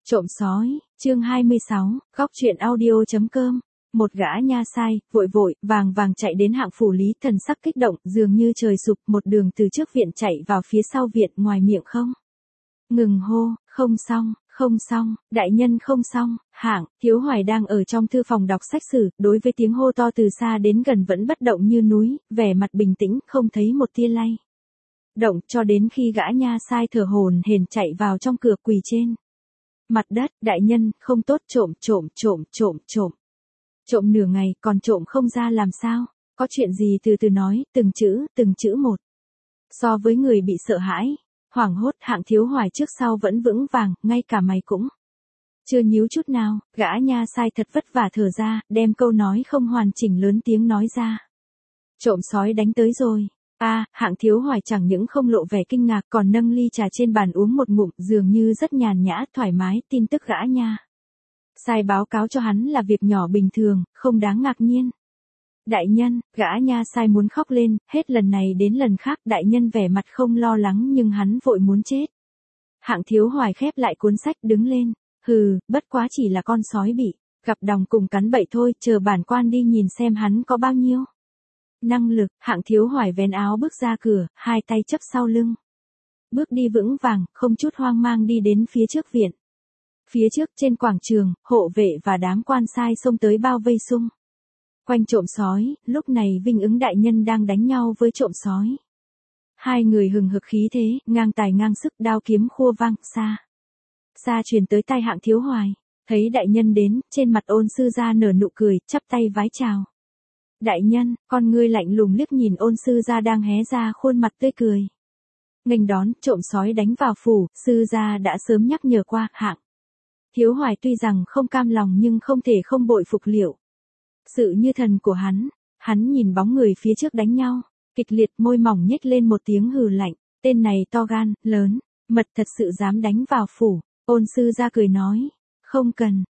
Trộm sói, chương 26, góc truyện audio.com. Một gã nha sai, vội vội, vàng vàng chạy đến Hạng phủ Lý, thần sắc kích động, dường như trời sụp, một đường từ trước viện chạy vào phía sau viện, ngoài miệng không ngừng hô, không xong, đại nhân không xong. Hạng Thiếu Hoài đang ở trong thư phòng đọc sách sử, đối với tiếng hô to từ xa đến gần vẫn bất động như núi, vẻ mặt bình tĩnh, không thấy một tia lay động, cho đến khi gã nha sai thở hổn hển chạy vào trong cửa, quỳ trên mặt đất. Đại nhân, không tốt, trộm nửa ngày, còn trộm không ra làm sao? Có chuyện gì từ từ nói, từng chữ một. So với người bị sợ hãi, hoảng hốt, Hạng Thiếu Hoài trước sau vẫn vững vàng, ngay cả mày cũng chưa nhíu chút nào. Gã nha sai thật vất vả thở ra, đem câu nói không hoàn chỉnh lớn tiếng nói ra. Trộm sói đánh tới rồi. Hạng Thiếu Hoài chẳng những không lộ vẻ kinh ngạc, còn nâng ly trà trên bàn uống một ngụm, dường như rất nhàn nhã, thoải mái. Tin tức gã nha sai báo cáo cho hắn là việc nhỏ bình thường, không đáng ngạc nhiên. Đại nhân, gã nha sai muốn khóc lên, hết lần này đến lần khác, đại nhân vẻ mặt không lo lắng nhưng hắn vội muốn chết. Hạng Thiếu Hoài khép lại cuốn sách, đứng lên. Bất quá chỉ là con sói bị gặp đòng cùng cắn bậy thôi, chờ bản quan đi nhìn xem hắn có bao nhiêu năng lực. Hạng Thiếu Hoài vén áo bước ra cửa, hai tay chấp sau lưng, bước đi vững vàng, không chút hoang mang đi đến phía trước viện. Phía trước trên quảng trường, hộ vệ và đám quan sai xông tới bao vây xung quanh trộm sói. Lúc này Vinh Ứng đại nhân đang đánh nhau với trộm sói. Hai người hừng hực khí thế, ngang tài ngang sức, đao kiếm khua vang, xa truyền tới tai Hạng Thiếu Hoài. Thấy đại nhân đến, trên mặt Ôn sư gia nở nụ cười, chắp tay vái chào. Đại nhân, con ngươi lạnh lùng liếc nhìn Ôn sư gia đang hé ra khuôn mặt tươi cười nghênh đón. Trộm sói đánh vào phủ, sư gia đã sớm nhắc nhở qua. Hạng Thiếu Hoài tuy rằng không cam lòng nhưng không thể không bội phục liệu sự như thần của hắn. Hắn nhìn bóng người phía trước đánh nhau kịch liệt, môi mỏng nhếch lên một tiếng hừ lạnh. Tên này to gan, lớn mật, thật sự dám đánh vào phủ. Ôn sư gia cười nói. Không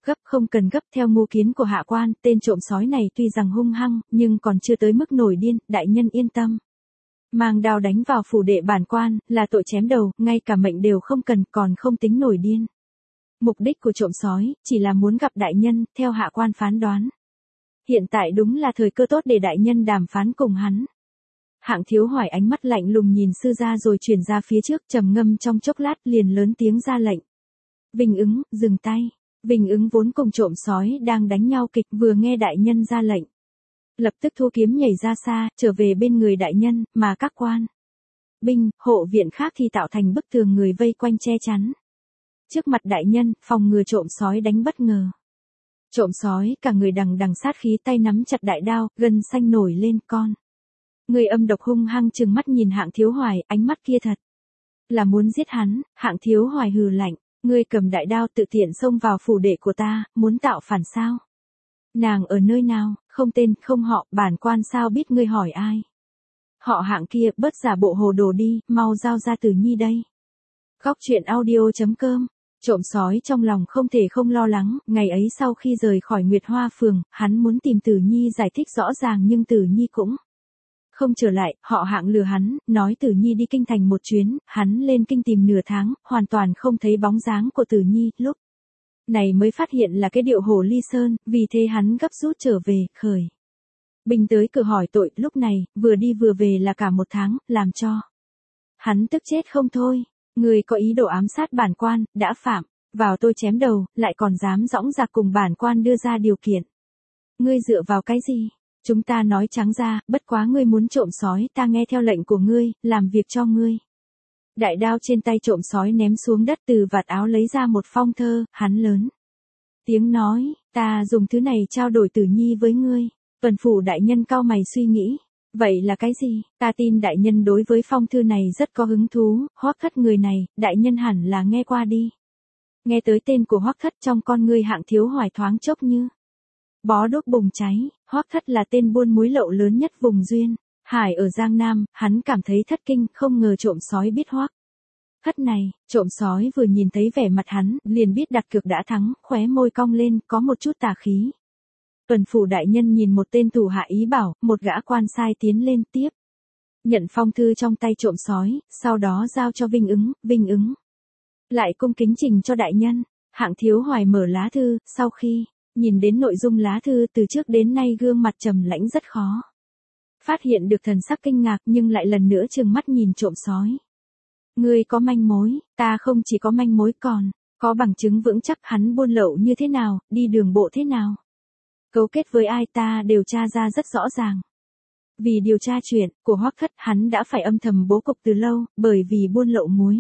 cần gấp. Theo mưu kiến của hạ quan, tên trộm sói này tuy rằng hung hăng, nhưng còn chưa tới mức nổi điên. Đại nhân yên tâm. Mang đao đánh vào phủ đệ bản quan, là tội chém đầu, ngay cả mệnh đều không cần, còn không tính nổi điên. Mục đích của trộm sói, chỉ là muốn gặp đại nhân, theo hạ quan phán đoán. Hiện tại đúng là thời cơ tốt để đại nhân đàm phán cùng hắn. Hạng Thiếu Hoài ánh mắt lạnh lùng nhìn sư gia rồi chuyển ra phía trước, trầm ngâm trong chốc lát liền lớn tiếng ra lệnh. Vinh Ứng, dừng tay. Vinh Ứng vốn cùng trộm sói đang đánh nhau kịch, vừa nghe đại nhân ra lệnh, lập tức thu kiếm nhảy ra xa, trở về bên người đại nhân, mà các quan binh, hộ viện khác thì tạo thành bức tường người vây quanh che chắn trước mặt đại nhân, phòng ngừa trộm sói đánh bất ngờ. Trộm sói cả người đằng đằng sát khí, tay nắm chặt đại đao, gân xanh nổi lên. Con người âm độc hung hăng trừng mắt nhìn Hạng Thiếu Hoài, ánh mắt kia thật là muốn giết hắn. Hạng Thiếu Hoài hừ lạnh. Ngươi cầm đại đao tự tiện xông vào phủ đệ của ta, muốn tạo phản sao? Nàng ở nơi nào, không tên, không họ, bản quan sao biết ngươi hỏi ai? Họ Hạng kia, bớt giả bộ hồ đồ đi, mau giao ra Tử Nhi đây. Góc truyện audio.com. Trộm sói trong lòng không thể không lo lắng. Ngày ấy sau khi rời khỏi Nguyệt Hoa Phường, hắn muốn tìm Tử Nhi giải thích rõ ràng nhưng Tử Nhi cũng không trở lại. Họ Hạng lừa hắn, nói Tử Nhi đi kinh thành một chuyến, hắn lên kinh tìm nửa tháng, hoàn toàn không thấy bóng dáng của Tử Nhi. Lúc này mới phát hiện là cái điệu Hồ Ly Sơn, vì thế hắn gấp rút trở về, khởi binh tới cửa hỏi tội. Lúc này, vừa đi vừa về là cả một tháng, làm cho hắn tức chết không thôi. Người có ý đồ ám sát bản quan, đã phạm vào tôi chém đầu, lại còn dám dõng dạc cùng bản quan đưa ra điều kiện. Ngươi dựa vào cái gì? Chúng ta nói trắng ra, bất quá ngươi muốn trộm sói, ta nghe theo lệnh của ngươi, làm việc cho ngươi. Đại đao trên tay trộm sói ném xuống đất, từ vạt áo lấy ra một phong thơ, hắn lớn tiếng nói, ta dùng thứ này trao đổi Tử Nhi với ngươi. Tuần phủ đại nhân cau mày suy nghĩ. Vậy là cái gì? Ta tin đại nhân đối với phong thư này rất có hứng thú. Hoắc Thất người này, đại nhân hẳn là nghe qua đi. Nghe tới tên của Hoắc Thất, trong con ngươi Hạng Thiếu Hoài thoáng chốc như bó đuốc bùng cháy. Hoắc Thất là tên buôn muối lậu lớn nhất vùng Duyên Hải ở Giang Nam, hắn cảm thấy thất kinh, không ngờ trộm sói biết Hoắc Thất này. Trộm sói vừa nhìn thấy vẻ mặt hắn, liền biết đặt cược đã thắng, khóe môi cong lên, có một chút tà khí. Tuần phủ đại nhân nhìn một tên thủ hạ ý bảo, một gã quan sai tiến lên tiếp nhận phong thư trong tay trộm sói, sau đó giao cho Vinh Ứng. Vinh Ứng lại cung kính trình cho đại nhân. Hạng Thiếu Hoài mở lá thư, sau khi nhìn đến nội dung lá thư từ trước đến nay gương mặt trầm lãnh rất khó. Phát hiện được thần sắc kinh ngạc nhưng lại lần nữa trừng mắt nhìn trộm sói. Ngươi có manh mối, ta không chỉ có manh mối còn có bằng chứng vững chắc hắn buôn lậu như thế nào, đi đường bộ thế nào. Cấu kết với ai ta điều tra ra rất rõ ràng. Vì điều tra chuyện của Hoắc Thất hắn đã phải âm thầm bố cục từ lâu, bởi vì buôn lậu muối.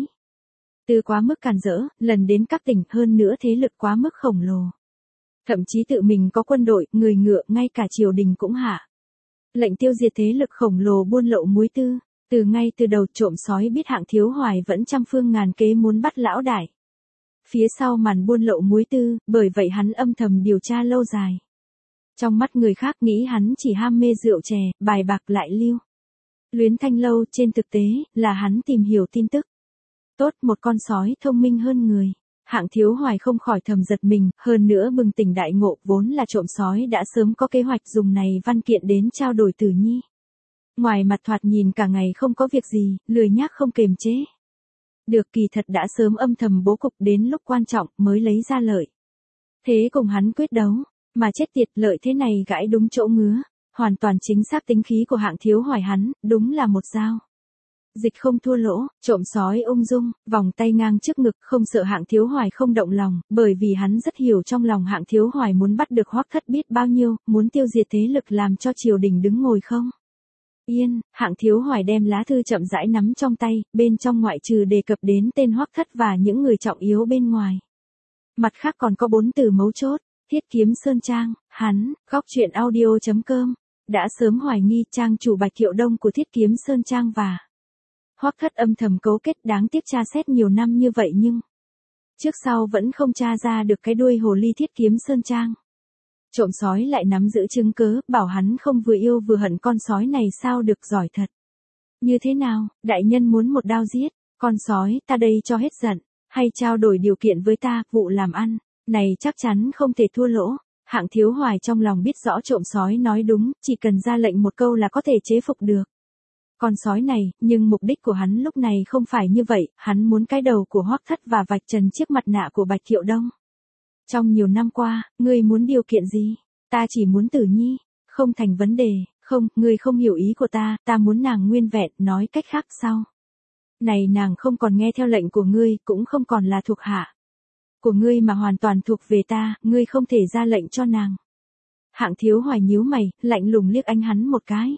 Từ quá mức càn rỡ, lần đến các tỉnh hơn nữa thế lực quá mức khổng lồ. Thậm chí tự mình có quân đội, người ngựa, ngay cả triều đình cũng hạ lệnh tiêu diệt thế lực khổng lồ buôn lậu muối tư. Từ ngay từ đầu trộm sói biết Hạng Thiếu Hoài vẫn trăm phương ngàn kế muốn bắt lão đại. Phía sau màn buôn lậu muối tư, bởi vậy hắn âm thầm điều tra lâu dài. Trong mắt người khác nghĩ hắn chỉ ham mê rượu chè, bài bạc lại lưu luyến thanh lâu, trên thực tế là hắn tìm hiểu tin tức. Tốt, một con sói thông minh hơn người. Hạng Thiếu Hoài không khỏi thầm giật mình, hơn nữa bừng tỉnh đại ngộ, vốn là trộm sói đã sớm có kế hoạch dùng này văn kiện đến trao đổi Tử Nhi. Ngoài mặt thoạt nhìn cả ngày không có việc gì, lười nhác không kềm chế được, kỳ thật đã sớm âm thầm bố cục, đến lúc quan trọng mới lấy ra lợi thế cùng hắn quyết đấu, mà chết tiệt, lợi thế này gãi đúng chỗ ngứa, hoàn toàn chính xác tính khí của Hạng Thiếu Hoài hắn, đúng là một dao dịch không thua lỗ. Trộm sói ung dung, vòng tay ngang trước ngực, không sợ Hạng Thiếu Hoài không động lòng, bởi vì hắn rất hiểu trong lòng Hạng Thiếu Hoài muốn bắt được Hoắc Thất biết bao nhiêu, muốn tiêu diệt thế lực làm cho triều đình đứng ngồi không yên. Hạng Thiếu Hoài đem lá thư chậm rãi nắm trong tay, bên trong ngoại trừ đề cập đến tên Hoắc Thất và những người trọng yếu bên ngoài, mặt khác còn có 4 từ mấu chốt: Thiết Kiếm Sơn Trang. Hắn, góc truyện audio.com, đã sớm hoài nghi trang chủ Bạch Thiệu Đông của Thiết Kiếm Sơn Trang và Hoắc Thất âm thầm cấu kết, đáng tiếc tra xét nhiều năm như vậy nhưng trước sau vẫn không tra ra được cái đuôi hồ ly Thiết Kiếm Sơn Trang. Trộm sói lại nắm giữ chứng cớ, bảo hắn không vừa yêu vừa hận con sói này sao được, giỏi thật. Như thế nào, đại nhân muốn một đao giết con sói ta đây cho hết giận, hay trao đổi điều kiện với ta, vụ làm ăn này chắc chắn không thể thua lỗ. Hạng Thiếu Hoài trong lòng biết rõ trộm sói nói đúng, chỉ cần ra lệnh một câu là có thể chế phục được con sói này, nhưng mục đích của hắn lúc này không phải như vậy, hắn muốn cái đầu của Hoắc Thất và vạch trần chiếc mặt nạ của Bạch Thiệu Đông. Trong nhiều năm qua, ngươi muốn điều kiện gì? Ta chỉ muốn Tử Nhi, không thành vấn đề. Không, ngươi không hiểu ý của ta muốn nàng nguyên vẹn, nói cách khác sau này nàng không còn nghe theo lệnh của ngươi, cũng không còn là thuộc hạ của ngươi mà hoàn toàn thuộc về ta, ngươi không thể ra lệnh cho nàng. Hạng Thiếu Hoài nhíu mày, lạnh lùng liếc anh hắn một cái.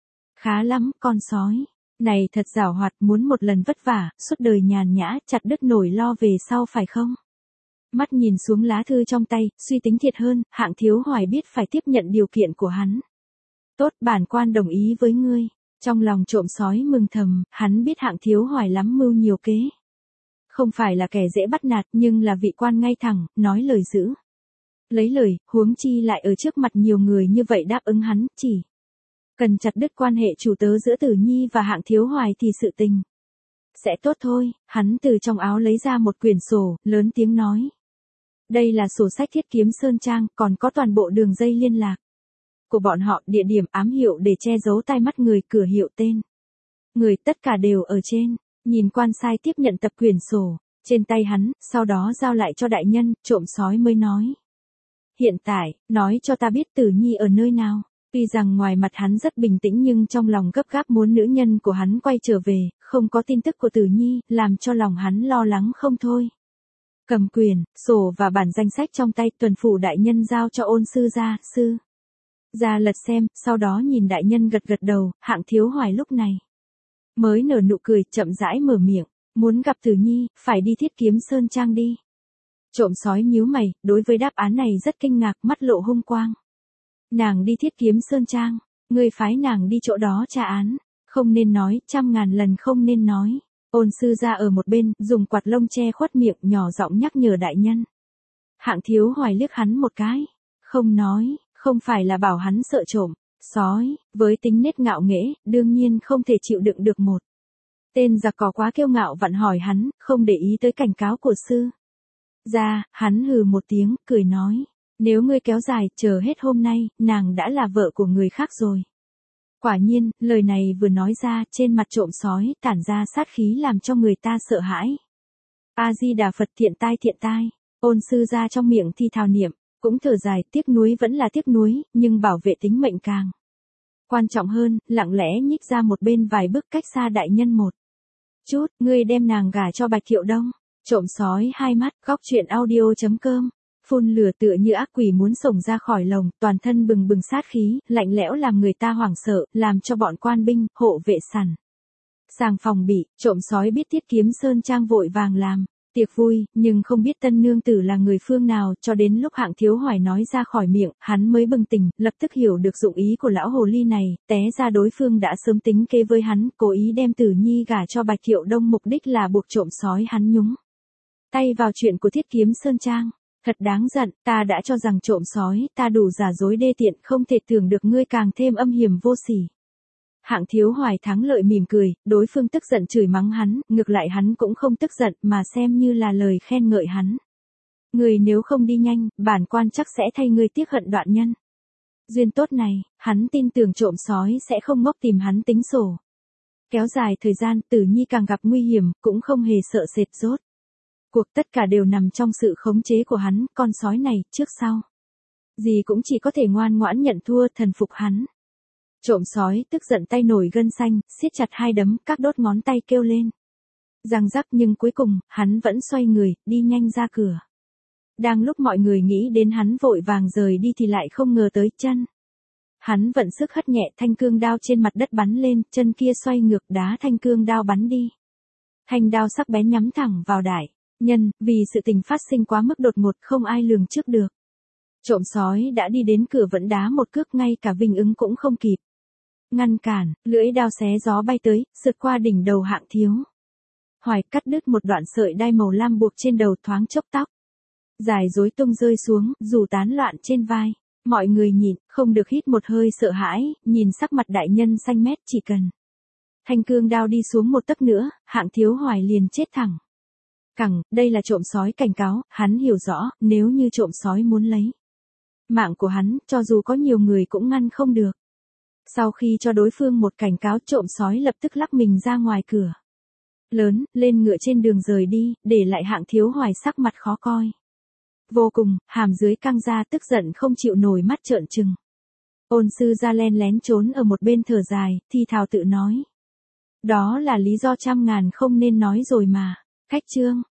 Khá lắm, con sói này thật giảo hoạt, muốn một lần vất vả, suốt đời nhàn nhã, chặt đứt nổi lo về sau phải không? Mắt nhìn xuống lá thư trong tay, suy tính thiệt hơn, Hạng Thiếu Hoài biết phải tiếp nhận điều kiện của hắn. Tốt, bản quan đồng ý với ngươi. Trong lòng trộm sói mừng thầm, hắn biết Hạng Thiếu Hoài lắm mưu nhiều kế. Không phải là kẻ dễ bắt nạt, nhưng là vị quan ngay thẳng, nói lời giữ lấy lời, huống chi lại ở trước mặt nhiều người như vậy đáp ứng hắn, chỉ cần chặt đứt quan hệ chủ tớ giữa Tử Nhi và Hạng Thiếu Hoài thì sự tình sẽ tốt thôi. Hắn từ trong áo lấy ra một quyển sổ, lớn tiếng nói. Đây là sổ sách Thiết Kiếm Sơn Trang, còn có toàn bộ đường dây liên lạc của bọn họ, địa điểm, ám hiệu để che giấu tai mắt người, cửa hiệu, tên người, tất cả đều ở trên. Nhìn quan sai tiếp nhận tập quyển sổ trên tay hắn, sau đó giao lại cho đại nhân, trộm sói mới nói. Hiện tại, nói cho ta biết Tử Nhi ở nơi nào. Tuy rằng ngoài mặt hắn rất bình tĩnh nhưng trong lòng gấp gáp muốn nữ nhân của hắn quay trở về, không có tin tức của Tử Nhi, làm cho lòng hắn lo lắng không thôi. Cầm quyền, sổ và bản danh sách trong tay, tuần phủ đại nhân giao cho Ôn sư gia lật xem, sau đó nhìn đại nhân gật gật đầu. Hạng Thiếu Hoài lúc này mới nở nụ cười, chậm rãi mở miệng, muốn gặp Tử Nhi, phải đi Thiết Kiếm Sơn Trang đi. Trộm sói nhíu mày, đối với đáp án này rất kinh ngạc, mắt lộ hung quang. Nàng đi Thiết Kiếm Sơn Trang, ngươi phái nàng đi chỗ đó tra án, không nên nói, 100.000 lần không nên nói. Ôn sư gia ở một bên, dùng quạt lông che khuất miệng, nhỏ giọng nhắc nhở đại nhân. Hạng Thiếu Hoài liếc hắn một cái, không nói, không phải là bảo hắn sợ trộm sói, với tính nết ngạo nghễ, đương nhiên không thể chịu đựng được một tên giặc cỏ quá kiêu ngạo vặn hỏi hắn, không để ý tới cảnh cáo của sư gia. Hắn hừ một tiếng, cười nói, nếu ngươi kéo dài, chờ hết hôm nay, nàng đã là vợ của người khác rồi. Quả nhiên, lời này vừa nói ra, trên mặt trộm sói tản ra sát khí làm cho người ta sợ hãi. A Di Đà Phật, thiện tai thiện tai. Ôn sư ra trong miệng thì thào niệm, cũng thở dài, tiếc nuối vẫn là tiếc nuối, nhưng bảo vệ tính mệnh càng quan trọng hơn, lặng lẽ nhích ra một bên vài bước cách xa đại nhân một chút, ngươi đem nàng gả cho Bạch Thiệu Đông. Trộm sói hai mắt, góc chuyện audio.com. Phun lửa tựa như ác quỷ muốn xổng ra khỏi lồng, toàn thân bừng bừng sát khí, lạnh lẽo làm người ta hoảng sợ, làm cho bọn quan binh, hộ vệ sẵn sàng phòng bị. Trộm sói biết Tiết Kiếm Sơn Trang vội vàng làm tiệc vui, nhưng không biết tân nương tử là người phương nào, cho đến lúc Hạng Thiếu Hoài nói ra khỏi miệng, hắn mới bừng tỉnh, lập tức hiểu được dụng ý của lão hồ ly này, té ra đối phương đã sớm tính kế với hắn, cố ý đem Tử Nhi gả cho Bạch Thiệu Đông, mục đích là buộc trộm sói hắn nhúng tay vào chuyện của Thiết Kiếm Sơn Trang. Thật đáng giận, ta đã cho rằng trộm sói, ta đủ giả dối đê tiện, không thể tưởng được ngươi càng thêm âm hiểm vô sỉ. Hạng Thiếu Hoài thắng lợi mỉm cười, đối phương tức giận chửi mắng hắn, ngược lại hắn cũng không tức giận mà xem như là lời khen ngợi hắn. Ngươi nếu không đi nhanh, bản quan chắc sẽ thay ngươi tiếc hận đoạn nhân. Duyên tốt này, hắn tin tưởng trộm sói sẽ không ngốc tìm hắn tính sổ. Kéo dài thời gian, Tử Nhi càng gặp nguy hiểm, cũng không hề sợ sệt rốt. Cuộc tất cả đều nằm trong sự khống chế của hắn, con sói này, trước sau gì cũng chỉ có thể ngoan ngoãn nhận thua, thần phục hắn. Trộm sói tức giận tay nổi gân xanh, siết chặt hai đấm, các đốt ngón tay kêu lên răng rắc, nhưng cuối cùng, hắn vẫn xoay người, đi nhanh ra cửa. Đang lúc mọi người nghĩ đến hắn vội vàng rời đi thì lại không ngờ tới chân. Hắn vận sức hất nhẹ thanh cương đao trên mặt đất bắn lên, chân kia xoay ngược đá thanh cương đao bắn đi. Thanh đao sắc bén nhắm thẳng vào đại nhân, vì sự tình phát sinh quá mức đột ngột không ai lường trước được. Trộm sói đã đi đến cửa vẫn đá một cước, ngay cả Vinh Ứng cũng không kịp ngăn cản, lưỡi đao xé gió bay tới, sượt qua đỉnh đầu Hạng Thiếu Hoài, cắt đứt một đoạn sợi đai màu lam buộc trên đầu, thoáng chốc tóc dài rối tung rơi xuống, dù tán loạn trên vai. Mọi người nhìn, không được hít một hơi sợ hãi, nhìn sắc mặt đại nhân xanh mét, chỉ cần thanh cương đao đi xuống một tấc nữa, Hạng Thiếu Hoài liền chết thẳng cẳng. Đây là trộm sói cảnh cáo, hắn hiểu rõ, nếu như trộm sói muốn lấy mạng của hắn, cho dù có nhiều người cũng ngăn không được. Sau khi cho đối phương một cảnh cáo, trộm sói lập tức lắc mình ra ngoài cửa lớn, lên ngựa trên đường rời đi, để lại Hạng Thiếu Hoài sắc mặt khó coi vô cùng, hàm dưới căng ra, tức giận không chịu nổi, mắt trợn trừng. Ôn sư ra len lén trốn ở một bên thở dài, thì thào tự nói. Đó là lý do trăm ngàn không nên nói rồi mà. Cách chương